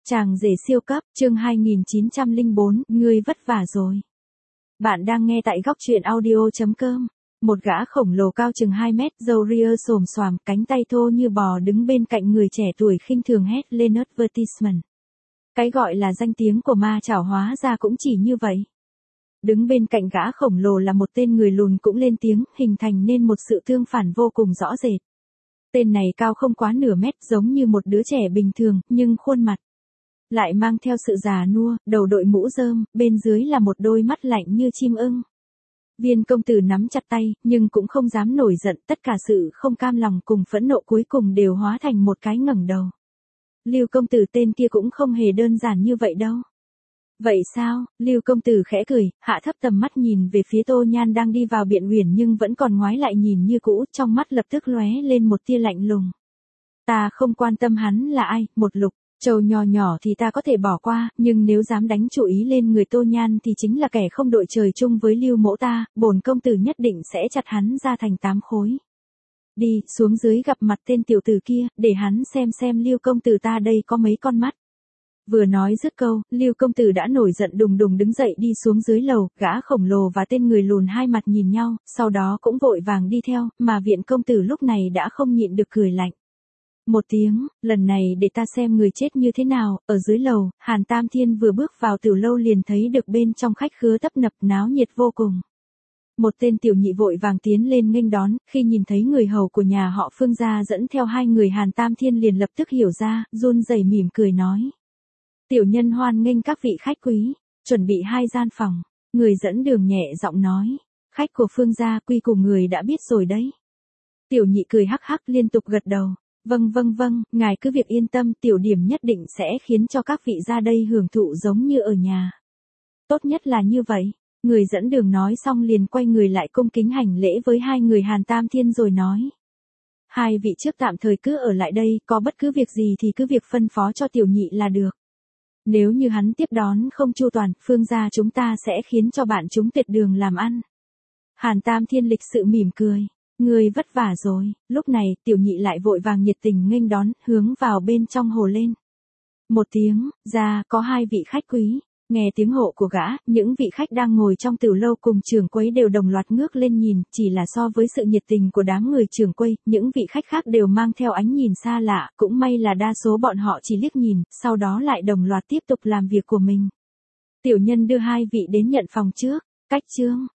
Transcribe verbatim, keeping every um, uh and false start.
Chàng rể siêu cấp, chương hai nghìn chín trăm lẻ bốn, ngươi vất vả rồi. Bạn đang nghe tại góc truyện audio chấm com. Một gã khổng lồ cao chừng hai mét, râu ria xồm xoàm, cánh tay thô như bò đứng bên cạnh người trẻ tuổi khinh thường hét lên advertisement. Cái gọi là danh tiếng của ma chảo hóa ra cũng chỉ như vậy. Đứng bên cạnh gã khổng lồ là một tên người lùn cũng lên tiếng, hình thành nên một sự tương phản vô cùng rõ rệt. Tên này cao không quá nửa mét, giống như một đứa trẻ bình thường, nhưng khuôn mặt lại mang theo sự già nua, đầu đội mũ rơm, bên dưới là một đôi mắt lạnh như chim ưng. Viên công tử nắm chặt tay, nhưng cũng không dám nổi giận, tất cả sự không cam lòng cùng phẫn nộ cuối cùng đều hóa thành một cái ngẩng đầu. Lưu công tử tên kia cũng không hề đơn giản như vậy đâu. Vậy sao? Lưu công tử khẽ cười, hạ thấp tầm mắt nhìn về phía Tô Nhan đang đi vào Biện Uyển nhưng vẫn còn ngoái lại nhìn như cũ, trong mắt lập tức lóe lên một tia lạnh lùng. Ta không quan tâm hắn là ai, một lục trâu nhỏ nhỏ thì ta có thể bỏ qua, nhưng nếu dám đánh chủ ý lên người Tô Nhan thì chính là kẻ không đội trời chung với Lưu mỗ ta, bổn công tử nhất định sẽ chặt hắn ra thành tám khối. Đi, xuống dưới gặp mặt tên tiểu tử kia, để hắn xem xem Lưu công tử ta đây có mấy con mắt. Vừa nói dứt câu, Lưu công tử đã nổi giận đùng đùng đứng dậy đi xuống dưới lầu, gã khổng lồ và tên người lùn hai mặt nhìn nhau, sau đó cũng vội vàng đi theo, mà viện công tử lúc này đã không nhịn được cười lạnh. Một tiếng, lần này để ta xem người chết như thế nào. Ở dưới lầu, Hàn Tam Thiên vừa bước vào tiểu lâu liền thấy được bên trong khách khứa tấp nập náo nhiệt vô cùng. Một tên tiểu nhị vội vàng tiến lên nghênh đón, khi nhìn thấy người hầu của nhà họ Phương gia dẫn theo hai người, Hàn Tam Thiên liền lập tức hiểu ra, run rẩy mỉm cười nói. Tiểu nhân hoan nghênh các vị khách quý, chuẩn bị hai gian phòng. Người dẫn đường nhẹ giọng nói, khách của Phương gia quy củ người đã biết rồi đấy. Tiểu nhị cười hắc hắc liên tục gật đầu. Vâng vâng vâng, ngài cứ việc yên tâm, tiểu điểm nhất định sẽ khiến cho các vị ra đây hưởng thụ giống như ở nhà. Tốt nhất là như vậy. Người dẫn đường nói xong liền quay người lại cung kính hành lễ với hai người Hàn Tam Thiên rồi nói. Hai vị trước tạm thời cứ ở lại đây, có bất cứ việc gì thì cứ việc phân phó cho tiểu nhị là được. Nếu như hắn tiếp đón không chu toàn, Phương gia chúng ta sẽ khiến cho bạn chúng tuyệt đường làm ăn. Hàn Tam Thiên lịch sự mỉm cười. Người vất vả rồi. Lúc này, tiểu nhị lại vội vàng nhiệt tình nghênh đón, hướng vào bên trong hồ lên. Một tiếng, ra, có hai vị khách quý. Nghe tiếng hộ của gã, những vị khách đang ngồi trong tiểu lâu cùng trưởng quầy đều đồng loạt ngước lên nhìn, chỉ là so với sự nhiệt tình của đám người trưởng quầy, những vị khách khác đều mang theo ánh nhìn xa lạ, cũng may là đa số bọn họ chỉ liếc nhìn, sau đó lại đồng loạt tiếp tục làm việc của mình. Tiểu nhân đưa hai vị đến nhận phòng trước. Cách chương.